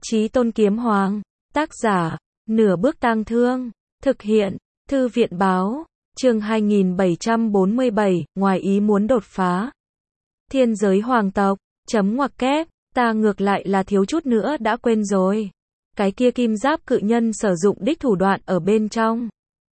Chí Tôn Kiếm Hoàng. Tác giả, Nửa Bước Tang Thương. Thực hiện, Thư viện báo. Chương 2747, ngoài ý muốn đột phá. Thiên giới hoàng tộc, chấm ngoặc kép, ta ngược lại là thiếu chút nữa đã quên rồi. Cái kia kim giáp cự nhân sử dụng đích thủ đoạn ở bên trong.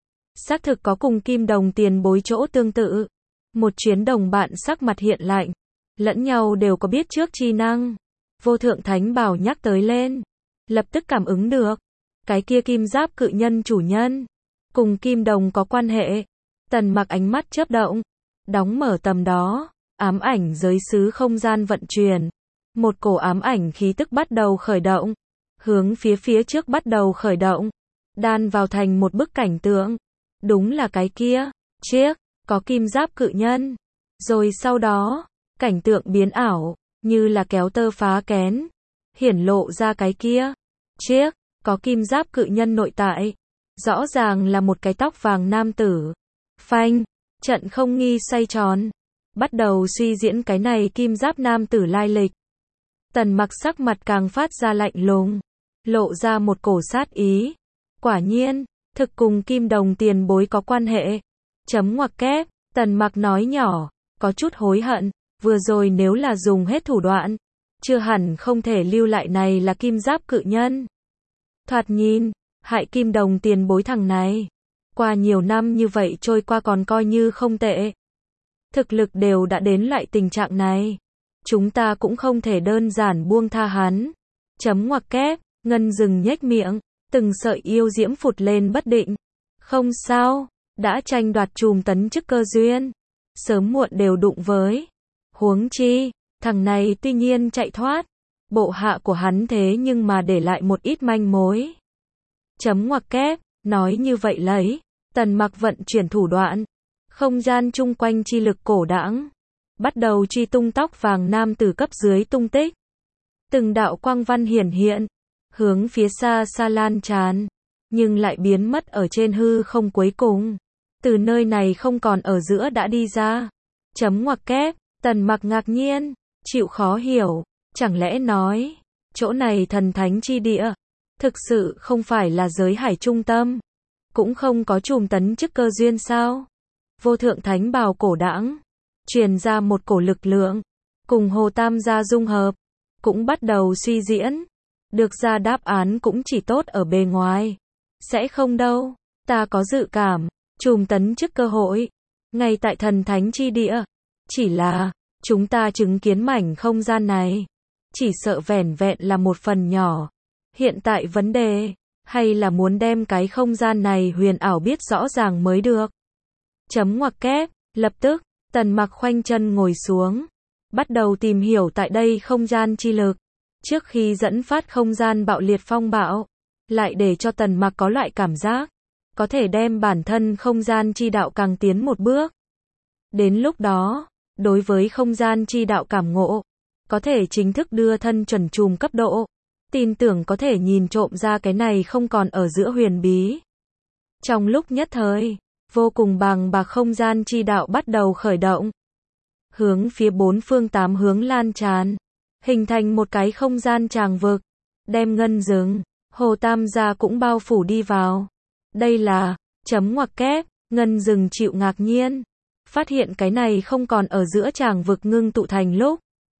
Xác thực có cùng kim đồng tiền bối chỗ tương tự. Một chuyến đồng bạn sắc mặt hiện lạnh. Lẫn nhau đều có biết trước chi năng. Vô thượng thánh bảo nhắc tới lên. Lập tức cảm ứng được. Cái kia kim giáp cự nhân chủ nhân. Cùng kim đồng có quan hệ. Tần Mặc ánh mắt chớp động. Đóng mở tầm đó. Ám ảnh giới xứ không gian vận chuyển. Một cổ ám ảnh khí tức bắt đầu khởi động. Hướng phía trước bắt đầu khởi động. Đan vào thành một bức cảnh tượng. Đúng là cái kia. Chiếc. Có kim giáp cự nhân. Rồi sau đó. Cảnh tượng biến ảo. Như là kéo tơ phá kén. Hiển lộ ra cái kia. Chiếc. Có kim giáp cự nhân nội tại. Rõ ràng là một cái tóc vàng nam tử. Phanh. Trận không nghi xoay tròn. Bắt đầu suy diễn cái này kim giáp nam tử lai lịch. Tần Mặc sắc mặt càng phát ra lạnh lùng. Lộ ra một cổ sát ý. Quả nhiên. Thực cùng kim đồng tiền bối có quan hệ. Chấm ngoặc kép. Tần Mặc nói nhỏ. Có chút hối hận. Vừa rồi nếu là dùng hết thủ đoạn. Chưa hẳn không thể lưu lại này là kim giáp cự nhân. Thoạt nhìn. Hại kim đồng tiền bối thằng này. Qua nhiều năm như vậy trôi qua còn coi như không tệ. Thực lực đều đã đến loại tình trạng này. Chúng ta cũng không thể đơn giản buông tha hắn. Chấm ngoặc kép. Ngân dừng nhếch miệng. Từng sợi yêu diễm phụt lên bất định. Không sao. Đã tranh đoạt chùm tấn chức cơ duyên. Sớm muộn đều đụng với. Huống chi. Thằng này tuy nhiên chạy thoát. Bộ hạ của hắn thế nhưng mà để lại một ít manh mối. Chấm ngoặc kép. Nói như vậy lấy. Tần Mặc vận chuyển thủ đoạn. Không gian chung quanh chi lực cổ đãng. Bắt đầu truy tung tóc vàng nam tử cấp dưới tung tích. Từng đạo quang văn hiển hiện. Hướng phía xa xa lan tràn. Nhưng lại biến mất ở trên hư không cuối cùng. Từ nơi này không còn ở giữa đã đi ra. Chấm ngoặc kép. Tần Mặc ngạc nhiên. Chịu khó hiểu. Chẳng lẽ nói. Chỗ này thần thánh chi địa. Thực sự không phải là giới hải trung tâm. Cũng không có chùm tấn chức cơ duyên sao. Vô thượng thánh bào cổ đãng. Truyền ra một cổ lực lượng. Cùng Hồ Tam gia dung hợp. Cũng bắt đầu suy diễn. Được ra đáp án cũng chỉ tốt ở bề ngoài. Sẽ không đâu. Ta có dự cảm. Chùm tấn chức cơ hội. Ngay tại thần thánh chi địa. Chỉ là. Chúng ta chứng kiến mảnh không gian này. Chỉ sợ vẻn vẹn là một phần nhỏ. Hiện tại vấn đề. Hay là muốn đem cái không gian này huyền ảo biết rõ ràng mới được. Chấm ngoặc kép. Lập tức. Tần Mặc khoanh chân ngồi xuống. Bắt đầu tìm hiểu tại đây không gian chi lực. Trước khi dẫn phát không gian bạo liệt phong bạo. Lại để cho Tần Mặc có loại cảm giác. Có thể đem bản thân không gian chi đạo càng tiến một bước. Đến lúc đó. Đối với không gian chi đạo cảm ngộ. Có thể chính thức đưa thân chuẩn chùm cấp độ. Tin tưởng có thể nhìn trộm ra cái này không còn ở giữa huyền bí. Trong lúc nhất thời. Vô cùng bàng bạc không gian chi đạo bắt đầu khởi động. Hướng phía bốn phương tám hướng lan tràn. Hình thành một cái không gian tràng vực. Đem Ngân Dừng, Hồ Tam gia cũng bao phủ đi vào. Đây là. Chấm ngoặc kép. Ngân Dừng chịu ngạc nhiên. Phát hiện cái này không còn ở giữa tràng vực ngưng tụ thành lúc.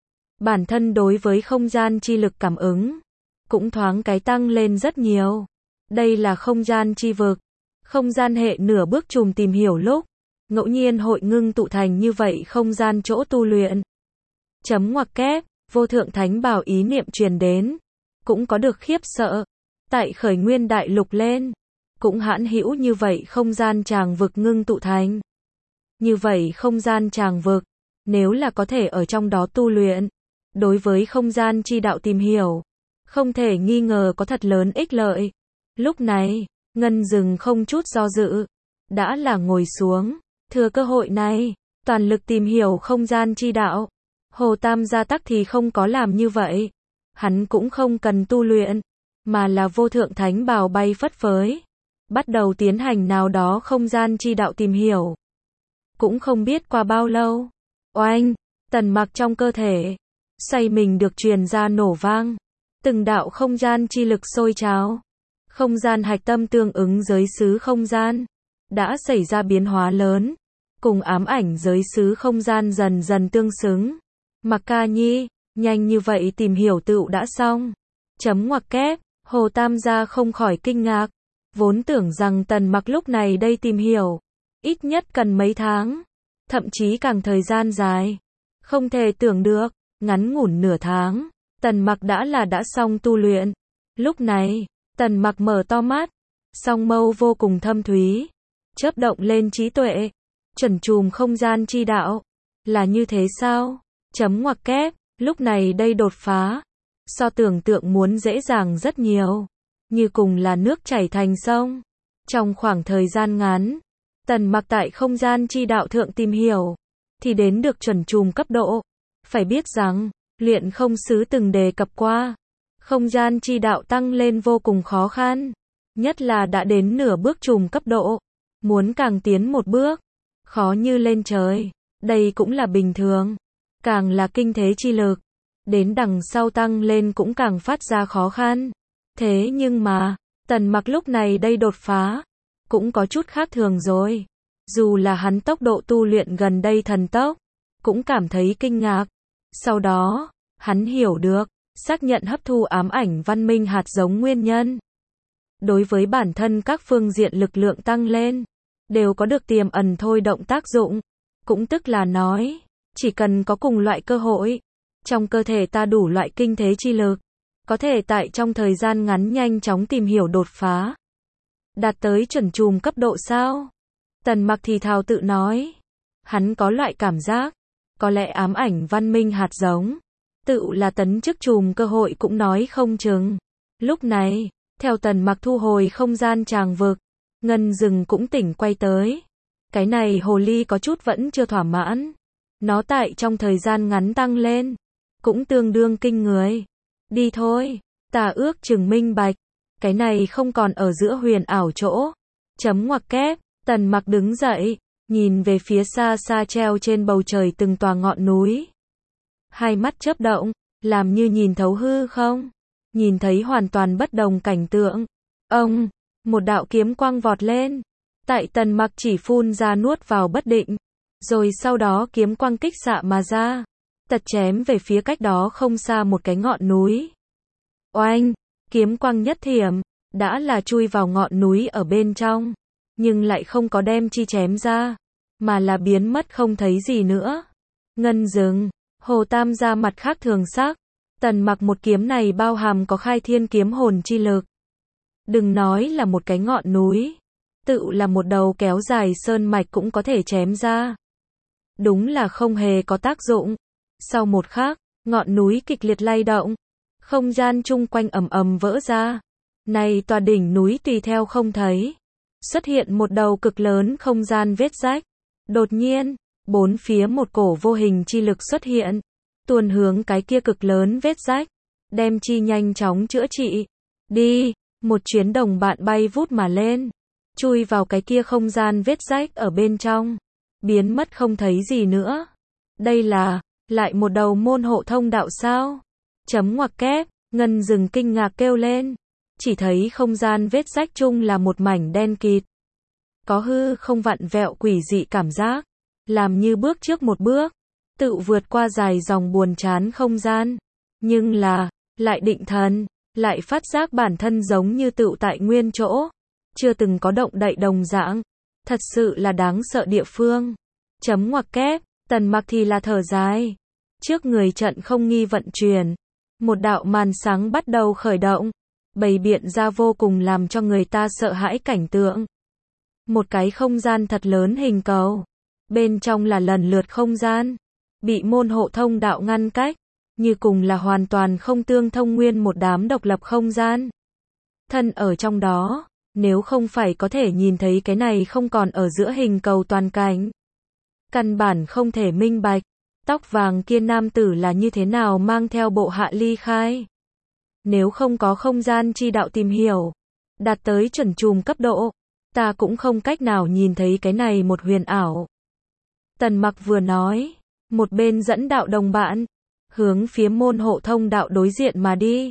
Bản thân đối với không gian chi lực cảm ứng. Cũng thoáng cái tăng lên rất nhiều. Đây là không gian chi vực. Không gian hệ nửa bước chùm tìm hiểu lúc. Ngẫu nhiên hội ngưng tụ thành như vậy không gian chỗ tu luyện. Chấm ngoặc kép. Vô thượng thánh bảo ý niệm truyền đến. Cũng có được khiếp sợ. Tại khởi nguyên đại lục lên. Cũng hãn hữu như vậy không gian tràng vực ngưng tụ thành. Như vậy không gian tràng vực. Nếu là có thể ở trong đó tu luyện. Đối với không gian chi đạo tìm hiểu. Không thể nghi ngờ có thật lớn ích lợi. Lúc này. Ngân Dừng không chút do dự. Đã là ngồi xuống. Thừa cơ hội này. Toàn lực tìm hiểu không gian chi đạo. Hồ Tam gia tắc thì không có làm như vậy. Hắn cũng không cần tu luyện. Mà là vô thượng thánh bào bay phất phới. Bắt đầu tiến hành nào đó không gian chi đạo tìm hiểu. Cũng không biết qua bao lâu. Oanh. Tần Mặc trong cơ thể. Xoay mình được truyền ra nổ vang. Từng đạo không gian chi lực sôi trào. Không gian hạch tâm tương ứng giới xứ không gian đã xảy ra biến hóa lớn, cùng ám ảnh giới xứ không gian dần dần tương xứng. Mặc Ca Nhi, nhanh như vậy tìm hiểu tựu đã xong. Chấm ngoặc kép, Hồ Tam gia không khỏi kinh ngạc, vốn tưởng rằng Tần Mặc lúc này đây tìm hiểu, ít nhất cần mấy tháng, thậm chí càng thời gian dài. Không thể tưởng được, ngắn ngủn nửa tháng, Tần Mặc đã xong tu luyện. Lúc này, Tần Mặc mở to mắt, song mâu vô cùng thâm thúy, chớp động lên trí tuệ, chuẩn chùm không gian chi đạo. Là như thế sao? Chấm ngoặc kép, lúc này đây đột phá, so tưởng tượng muốn dễ dàng rất nhiều, như cùng là nước chảy thành sông. Trong khoảng thời gian ngắn, Tần Mặc tại không gian chi đạo thượng tìm hiểu, thì đến được chuẩn chùm cấp độ. Phải biết rằng, luyện không sứ từng đề cập qua, không gian chi đạo tăng lên vô cùng khó khăn, nhất là đã đến nửa bước chùm cấp độ, muốn càng tiến một bước, khó như lên trời. Đây cũng là bình thường, càng là kinh thế chi lực, đến đằng sau tăng lên cũng càng phát ra khó khăn. Thế nhưng mà, Tần Mặc lúc này đây đột phá, cũng có chút khác thường rồi. Dù là hắn tốc độ tu luyện gần đây thần tốc, cũng cảm thấy kinh ngạc. Sau đó, hắn hiểu được, xác nhận hấp thu ám ảnh văn minh hạt giống nguyên nhân. Đối với bản thân các phương diện lực lượng tăng lên, đều có được tiềm ẩn thôi động tác dụng. Cũng tức là nói, chỉ cần có cùng loại cơ hội, trong cơ thể ta đủ loại kinh thế chi lực, có thể tại trong thời gian ngắn nhanh chóng tìm hiểu đột phá. Đạt tới chuẩn chùm cấp độ sao? Tần Mặc thì thào tự nói. Hắn có loại cảm giác, có lẽ ám ảnh văn minh hạt giống, tự là tấn chức chùm cơ hội cũng nói không chừng. Lúc này, theo Tần Mặc thu hồi không gian tràng vực, Ngân Dừng cũng tỉnh quay tới. Cái này hồ ly có chút vẫn chưa thỏa mãn. Nó tại trong thời gian ngắn tăng lên, cũng tương đương kinh người. Đi thôi, ta ước chừng minh bạch, cái này không còn ở giữa huyền ảo chỗ. Chấm ngoặc kép, Tần Mặc đứng dậy, nhìn về phía xa xa treo trên bầu trời từng tòa ngọn núi. Hai mắt chớp động, làm như nhìn thấu hư không, nhìn thấy hoàn toàn bất đồng cảnh tượng. Ông, một đạo kiếm quang vọt lên, tại Tần Mặc chỉ phun ra nuốt vào bất định, rồi sau đó kiếm quang kích xạ mà ra, tật chém về phía cách đó không xa một cái ngọn núi. Oanh, kiếm quang nhất thiểm, đã là chui vào ngọn núi ở bên trong, nhưng lại không có đem chi chém ra, mà là biến mất không thấy gì nữa. Ngân Dừng, Hồ Tam gia mặt khác thường sắc, Tần Mặc một kiếm này bao hàm có khai thiên kiếm hồn chi lực. Đừng nói là một cái ngọn núi, tự là một đầu kéo dài sơn mạch cũng có thể chém ra. Đúng là không hề có tác dụng. Sau một khắc, ngọn núi kịch liệt lay động, không gian chung quanh ầm ầm vỡ ra. Này tòa đỉnh núi tùy theo không thấy, xuất hiện một đầu cực lớn không gian vết rách. Đột nhiên, bốn phía một cổ vô hình chi lực xuất hiện, tuôn hướng cái kia cực lớn vết rách, đem chi nhanh chóng chữa trị. Đi, một chuyến đồng bạn bay vút mà lên, chui vào cái kia không gian vết rách ở bên trong, biến mất không thấy gì nữa. Đây là, lại một đầu môn hộ thông đạo sao? Chấm ngoặc kép, Ngân Dừng kinh ngạc kêu lên, chỉ thấy không gian vết rách chung là một mảnh đen kịt. Có hư không vặn vẹo quỷ dị cảm giác, làm như bước trước một bước, tự vượt qua dài dòng buồn chán không gian. Nhưng là, lại định thần, lại phát giác bản thân giống như tựu tại nguyên chỗ, chưa từng có động đậy đồng dạng. Thật sự là đáng sợ địa phương. Chấm ngoặc kép, Tần Mặc thì là thở dài. Trước người trận không nghi vận chuyển, một đạo màn sáng bắt đầu khởi động, bày biện ra vô cùng làm cho người ta sợ hãi cảnh tượng. Một cái không gian thật lớn hình cầu, bên trong là lần lượt không gian, bị môn hộ thông đạo ngăn cách, như cùng là hoàn toàn không tương thông nguyên một đám độc lập không gian. Thân ở trong đó, nếu không phải có thể nhìn thấy cái này không còn ở giữa hình cầu toàn cảnh, căn bản không thể minh bạch, tóc vàng kia nam tử là như thế nào mang theo bộ hạ ly khai. Nếu không có không gian chi đạo tìm hiểu, đạt tới chuẩn chùm cấp độ, ta cũng không cách nào nhìn thấy cái này một huyền ảo. Tần Mặc vừa nói, một bên dẫn đạo đồng bạn, hướng phía môn hộ thông đạo đối diện mà đi.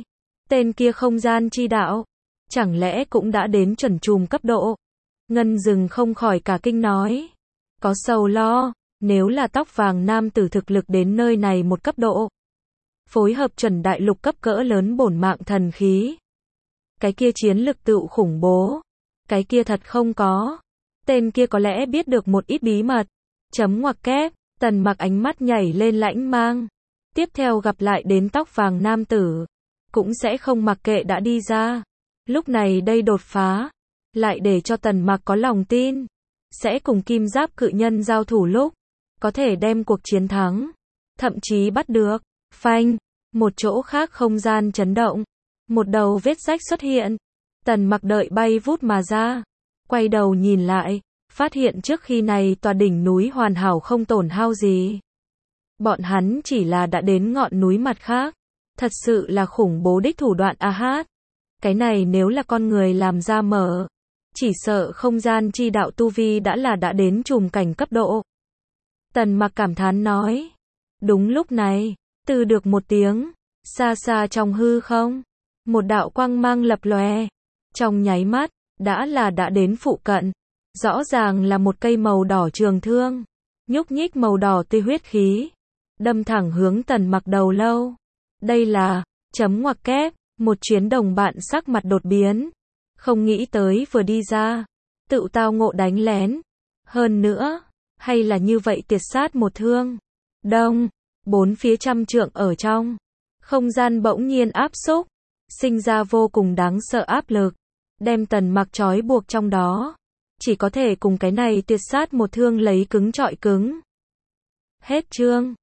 Tên kia không gian chi đạo, chẳng lẽ cũng đã đến chuẩn chùm cấp độ? Ngân Dừng không khỏi cả kinh nói. Có sầu lo, nếu là tóc vàng nam tử thực lực đến nơi này một cấp độ, phối hợp chuẩn đại lục cấp cỡ lớn bổn mạng thần khí, cái kia chiến lực tựu khủng bố. Cái kia thật không có. Tên kia có lẽ biết được một ít bí mật. Chấm ngoặc kép, Tần Mặc ánh mắt nhảy lên lãnh mang. Tiếp theo gặp lại đến tóc vàng nam tử, cũng sẽ không mặc kệ đã đi ra. Lúc này đây đột phá, lại để cho Tần Mặc có lòng tin, sẽ cùng kim giáp cự nhân giao thủ lúc, có thể đem cuộc chiến thắng, thậm chí bắt được. Phanh, một chỗ khác không gian chấn động, một đầu vết rách xuất hiện. Tần Mặc đợi bay vút mà ra, quay đầu nhìn lại, phát hiện trước khi này tòa đỉnh núi hoàn hảo không tổn hao gì. Bọn hắn chỉ là đã đến ngọn núi mặt khác, thật sự là khủng bố đích thủ đoạn a hát. Cái này nếu là con người làm ra mở, chỉ sợ không gian chi đạo tu vi đã đến trùm cảnh cấp độ. Tần Mặc cảm thán nói. Đúng lúc này, từ được một tiếng, xa xa trong hư không, một đạo quang mang lập lòe, trong nháy mắt, đã đến phụ cận. Rõ ràng là một cây màu đỏ trường thương, nhúc nhích màu đỏ tươi huyết khí, đâm thẳng hướng Tần Mặc đầu lâu. Đây là, chấm ngoặc kép, một chuyến đồng bạn sắc mặt đột biến. Không nghĩ tới vừa đi ra, tự tao ngộ đánh lén. Hơn nữa, hay là như vậy tiệt sát một thương. Đông, bốn phía trăm trượng ở trong, không gian bỗng nhiên áp xúc, sinh ra vô cùng đáng sợ áp lực, đem Tần Mặc trói buộc trong đó. Chỉ có thể cùng cái này tiệt sát một thương lấy cứng trọi cứng. Hết chương.